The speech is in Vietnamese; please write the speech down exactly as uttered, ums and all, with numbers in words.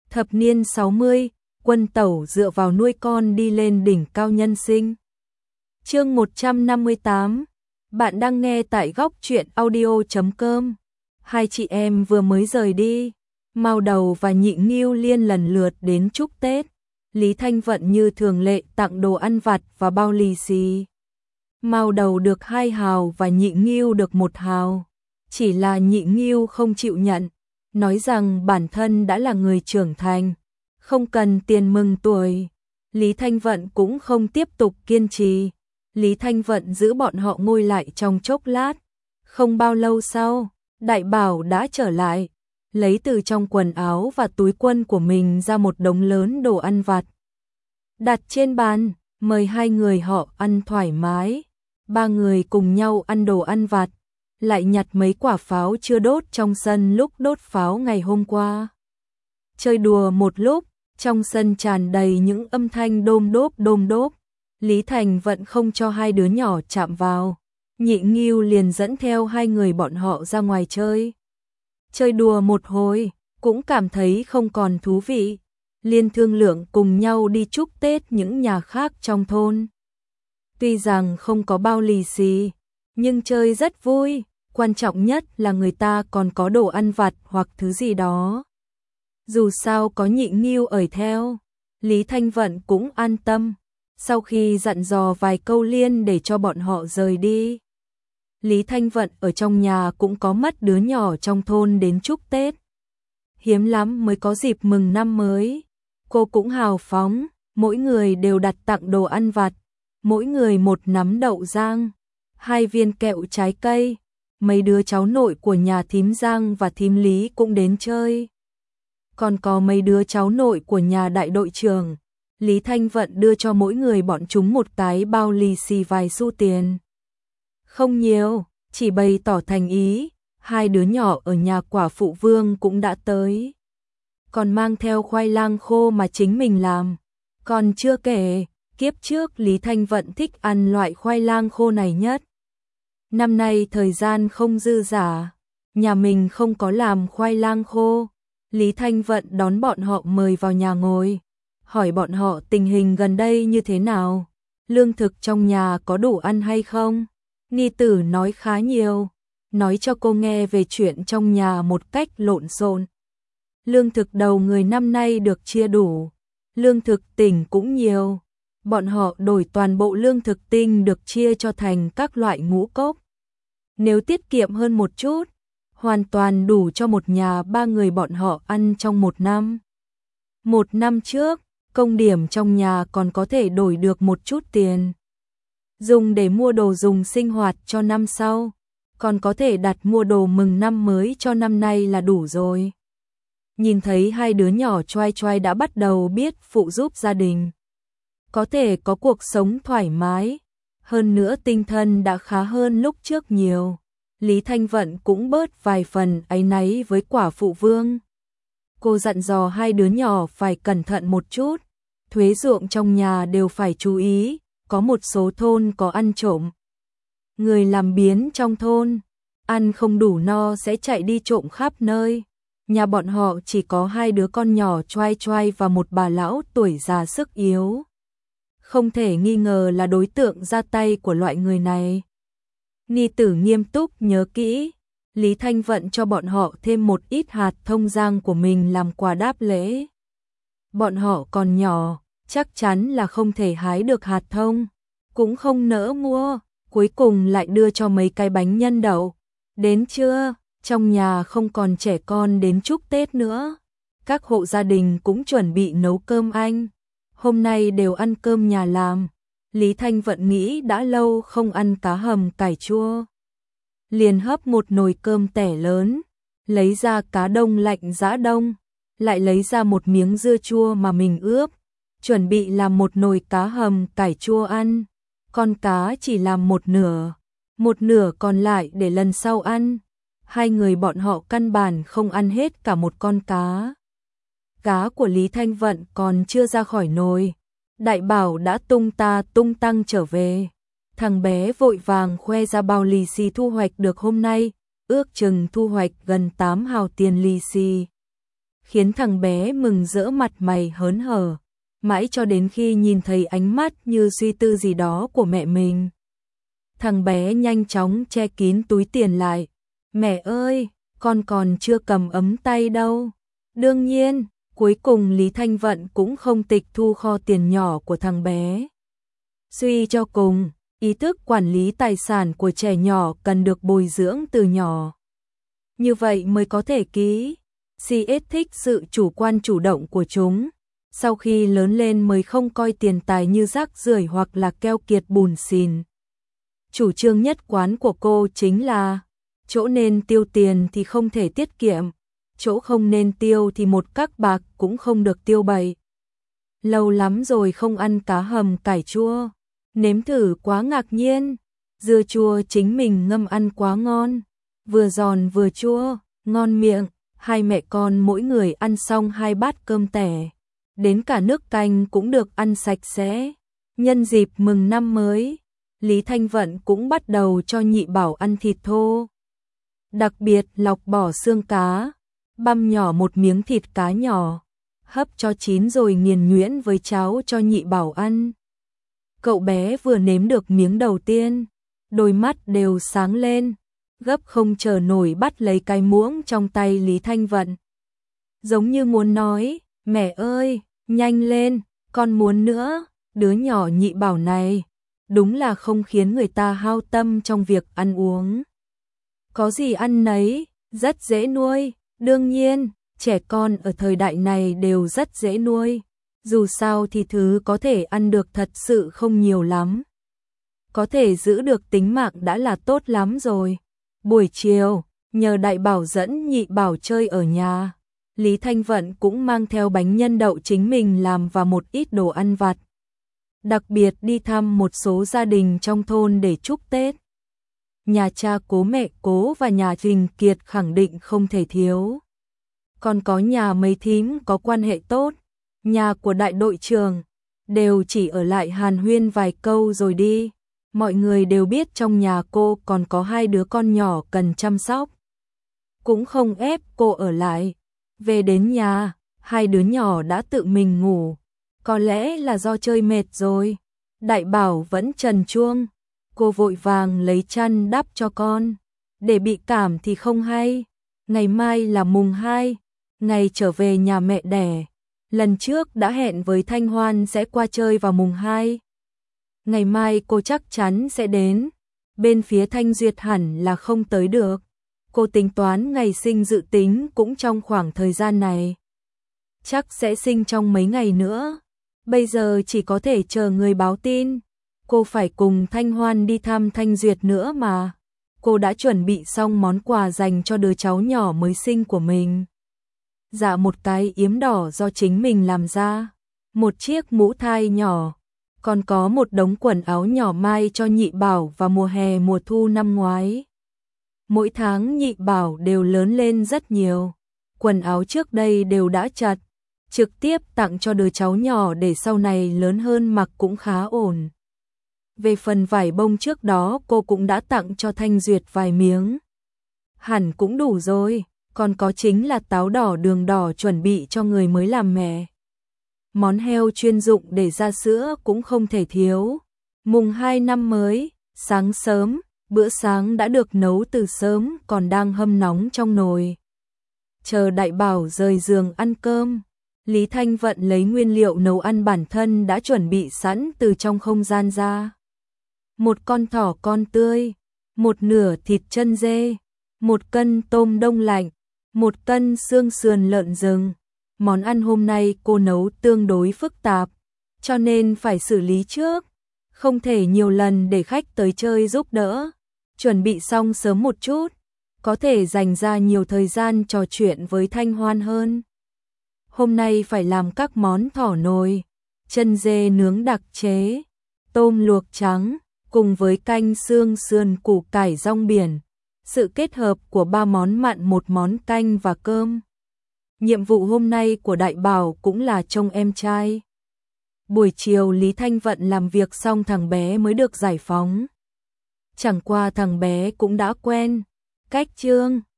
Thập niên sáu mươi, Quân Tẩu dựa vào nuôi con đi lên đỉnh cao nhân sinh. Chương một trăm năm mươi tám. Bạn đang nghe tại góc truyện audio chấm com. Hai chị em vừa mới rời đi, Mao Đầu và Nhị Nghiêu Liên lần lượt đến chúc Tết. Lý Thanh Vận như thường lệ tặng đồ ăn vặt và bao lì xì. Mao Đầu được hai hào và Nhị Nghiêu được một hào. Chỉ là Nhị Nghiêu không chịu nhận, nói rằng bản thân đã là người trưởng thành, không cần tiền mừng tuổi. Lý Thanh Vận cũng không tiếp tục kiên trì. Lý Thanh Vận giữ bọn họ ngồi lại trong chốc lát. Không bao lâu sau, Đại Bảo đã trở lại, lấy từ trong quần áo và túi quân của mình ra một đống lớn đồ ăn vặt. Đặt trên bàn, mời hai người họ ăn thoải mái. Ba người cùng nhau ăn đồ ăn vặt, lại nhặt mấy quả pháo chưa đốt trong sân lúc đốt pháo ngày hôm qua. Chơi đùa một lúc, trong sân tràn đầy những âm thanh đôm đốp đôm đốp. Lý Thành Vận không cho hai đứa nhỏ chạm vào. Nhị Nghiêu liền dẫn theo hai người bọn họ ra ngoài chơi. Chơi đùa một hồi, cũng cảm thấy không còn thú vị. Liên thương lượng cùng nhau đi chúc Tết những nhà khác trong thôn. Tuy rằng không có bao lì xì, nhưng chơi rất vui. Quan trọng nhất là người ta còn có đồ ăn vặt hoặc thứ gì đó. Dù sao có Nhị Nghiêu ở theo, Lý Thanh Vận cũng an tâm. Sau khi dặn dò vài câu Liên để cho bọn họ rời đi, Lý Thanh Vận ở trong nhà cũng có mất đứa nhỏ trong thôn đến chúc Tết. Hiếm lắm mới có dịp mừng năm mới. Cô cũng hào phóng, mỗi người đều đặt tặng đồ ăn vặt, mỗi người một nắm đậu rang, hai viên kẹo trái cây. Mấy đứa cháu nội của nhà thím Giang và thím Lý cũng đến chơi. Còn có mấy đứa cháu nội của nhà đại đội trưởng. Lý Thanh Vận đưa cho mỗi người bọn chúng một cái bao lì xì vài xu tiền. Không nhiều, chỉ bày tỏ thành ý. Hai đứa nhỏ ở nhà quả phụ Vương cũng đã tới, còn mang theo khoai lang khô mà chính mình làm. Còn chưa kể, kiếp trước Lý Thanh Vận thích ăn loại khoai lang khô này nhất. Năm nay thời gian không dư dả, nhà mình không có làm khoai lang khô. Lý Thanh Vận đón bọn họ mời vào nhà ngồi, hỏi bọn họ tình hình gần đây như thế nào, lương thực trong nhà có đủ ăn hay không. Ni tử nói khá nhiều, nói cho cô nghe về chuyện trong nhà một cách lộn xộn. Lương thực đầu người năm nay được chia đủ, lương thực tỉnh cũng nhiều. Bọn họ đổi toàn bộ lương thực tinh được chia cho thành các loại ngũ cốc. Nếu tiết kiệm hơn một chút, hoàn toàn đủ cho một nhà ba người bọn họ ăn trong một năm. Một năm trước, công điểm trong nhà còn có thể đổi được một chút tiền, dùng để mua đồ dùng sinh hoạt cho năm sau, còn có thể đặt mua đồ mừng năm mới cho năm nay là đủ rồi. Nhìn thấy hai đứa nhỏ choai choai đã bắt đầu biết phụ giúp gia đình, có thể có cuộc sống thoải mái, hơn nữa tinh thần đã khá hơn lúc trước nhiều. Lý Thanh Vận cũng bớt vài phần áy náy với quả phụ Vương. Cô dặn dò hai đứa nhỏ phải cẩn thận một chút, thuế ruộng trong nhà đều phải chú ý, có một số thôn có ăn trộm. Người làm biếng trong thôn, ăn không đủ no sẽ chạy đi trộm khắp nơi. Nhà bọn họ chỉ có hai đứa con nhỏ choai choai và một bà lão tuổi già sức yếu, không thể nghi ngờ là đối tượng ra tay của loại người này. Ni tử nghiêm túc nhớ kỹ, Lý Thanh Vận cho bọn họ thêm một ít hạt thông giang của mình làm quà đáp lễ. Bọn họ còn nhỏ, chắc chắn là không thể hái được hạt thông, cũng không nỡ mua, cuối cùng lại đưa cho mấy cái bánh nhân đậu. Đến trưa, trong nhà không còn trẻ con đến chúc Tết nữa, các hộ gia đình cũng chuẩn bị nấu cơm Anh. Hôm nay đều ăn cơm nhà làm. Lý Thanh Vận nghĩ đã lâu không ăn cá hầm cải chua, liền hấp một nồi cơm tẻ lớn, lấy ra cá đông lạnh giã đông, lại lấy ra một miếng dưa chua mà mình ướp, chuẩn bị làm một nồi cá hầm cải chua ăn. Con cá chỉ làm một nửa, một nửa còn lại để lần sau ăn. Hai người bọn họ căn bản không ăn hết cả một con cá. Cá của Lý Thanh Vận còn chưa ra khỏi nồi, Đại Bảo đã tung ta tung tăng trở về. Thằng bé vội vàng khoe ra bao lì xì thu hoạch được hôm nay, ước chừng thu hoạch gần tám hào tiền lì xì. khiến thằng bé mừng rỡ mặt mày hớn hở, mãi cho đến khi nhìn thấy ánh mắt như suy tư gì đó của mẹ mình. Thằng bé nhanh chóng che kín túi tiền lại. Mẹ ơi, con còn chưa cầm ấm tay đâu. Đương nhiên, cuối cùng Lý Thanh Vận cũng không tịch thu kho tiền nhỏ của thằng bé. Suy cho cùng, ý thức quản lý tài sản của trẻ nhỏ cần được bồi dưỡng từ nhỏ. Như vậy mới có thể ký. xê ét thích sự chủ quan chủ động của chúng. Sau khi lớn lên mới không coi tiền tài như rác rưởi hoặc là keo kiệt bùn xìn. Chủ trương nhất quán của cô chính là chỗ nên tiêu tiền thì không thể tiết kiệm, chỗ không nên tiêu thì một các bạc cũng không được tiêu bậy. Lâu lắm rồi không ăn cá hầm cải chua, nếm thử quá ngạc nhiên, dưa chua chính mình ngâm ăn quá ngon, vừa giòn vừa chua, ngon miệng, hai mẹ con mỗi người ăn xong hai bát cơm tẻ, đến cả nước canh cũng được ăn sạch sẽ. Nhân dịp mừng năm mới, Lý Thanh Vận cũng bắt đầu cho nhị bảo ăn thịt thô. Đặc biệt lọc bỏ xương cá, băm nhỏ một miếng thịt cá nhỏ, hấp cho chín rồi nghiền nhuyễn với cháo cho nhị bảo ăn. Cậu bé vừa nếm được miếng đầu tiên, đôi mắt đều sáng lên, gấp không chờ nổi bắt lấy cái muỗng trong tay Lý Thanh Vận. Giống như muốn nói, mẹ ơi, nhanh lên, con muốn nữa. Đứa nhỏ nhị bảo này, đúng là không khiến người ta hao tâm trong việc ăn uống. Có gì ăn nấy, rất dễ nuôi, đương nhiên, trẻ con ở thời đại này đều rất dễ nuôi. Dù sao thì thứ có thể ăn được thật sự không nhiều lắm. Có thể giữ được tính mạng đã là tốt lắm rồi. Buổi chiều, nhờ đại bảo dẫn nhị bảo chơi ở nhà, Lý Thanh Vận cũng mang theo bánh nhân đậu chính mình làm và một ít đồ ăn vặt. Đặc biệt đi thăm một số gia đình trong thôn để chúc Tết. Nhà cha Cố, mẹ Cố và nhà Trình Kiệt khẳng định không thể thiếu. Còn có nhà mấy thím có quan hệ tốt, nhà của đại đội trưởng, đều chỉ ở lại hàn huyên vài câu rồi đi. Mọi người đều biết trong nhà cô còn có hai đứa con nhỏ cần chăm sóc. Cũng không ép cô ở lại. Về đến nhà, hai đứa nhỏ đã tự mình ngủ. Có lẽ là do chơi mệt rồi. Đại bảo vẫn trần truông. Cô vội vàng lấy chăn đắp cho con. Để bị cảm thì không hay. Ngày mai là mùng hai, ngày trở về nhà mẹ đẻ. Lần trước đã hẹn với Thanh Hoan sẽ qua chơi vào mùng hai. Ngày mai cô chắc chắn sẽ đến. Bên phía Thanh Duyệt hẳn là không tới được. Cô tính toán ngày sinh dự tính cũng trong khoảng thời gian này. Chắc sẽ sinh trong mấy ngày nữa. Bây giờ chỉ có thể chờ người báo tin. Cô phải cùng Thanh Hoan đi thăm Thanh Duyệt nữa mà. Cô đã chuẩn bị xong món quà dành cho đứa cháu nhỏ mới sinh của mình. Dạ một cái yếm đỏ do chính mình làm ra. Một chiếc mũ thai nhỏ. Còn có một đống quần áo nhỏ mai cho nhị bảo vào mùa hè mùa thu năm ngoái. Mỗi tháng nhị bảo đều lớn lên rất nhiều. Quần áo trước đây đều đã chặt. Trực tiếp tặng cho đứa cháu nhỏ để sau này lớn hơn mặc cũng khá ổn. Về phần vải bông trước đó cô cũng đã tặng cho Thanh Duyệt vài miếng. Hẳn cũng đủ rồi, còn có chính là táo đỏ đường đỏ chuẩn bị cho người mới làm mẹ. Món heo chuyên dụng để ra sữa cũng không thể thiếu. Mùng hai năm mới, sáng sớm, bữa sáng đã được nấu từ sớm còn đang hâm nóng trong nồi. Chờ đại bảo rời giường ăn cơm, Lý Thanh Vận lấy nguyên liệu nấu ăn bản thân đã chuẩn bị sẵn từ trong không gian ra. Một con thỏ con tươi, một nửa thịt chân dê, một cân tôm đông lạnh, một cân xương sườn lợn rừng. Món ăn hôm nay cô nấu tương đối phức tạp, cho nên phải xử lý trước. Không thể nhiều lần để khách tới chơi giúp đỡ. Chuẩn bị xong sớm một chút, có thể dành ra nhiều thời gian trò chuyện với Thanh Hoan hơn. Hôm nay phải làm các món thỏ nồi, chân dê nướng đặc chế, tôm luộc trắng, cùng với canh xương sườn củ cải rong biển. Sự kết hợp của ba món mặn một món canh và cơm. Nhiệm vụ hôm nay của đại bảo cũng là trông em trai. Buổi chiều Lý Thanh Vận làm việc xong thằng bé mới được giải phóng. Chẳng qua thằng bé cũng đã quen cách Trương,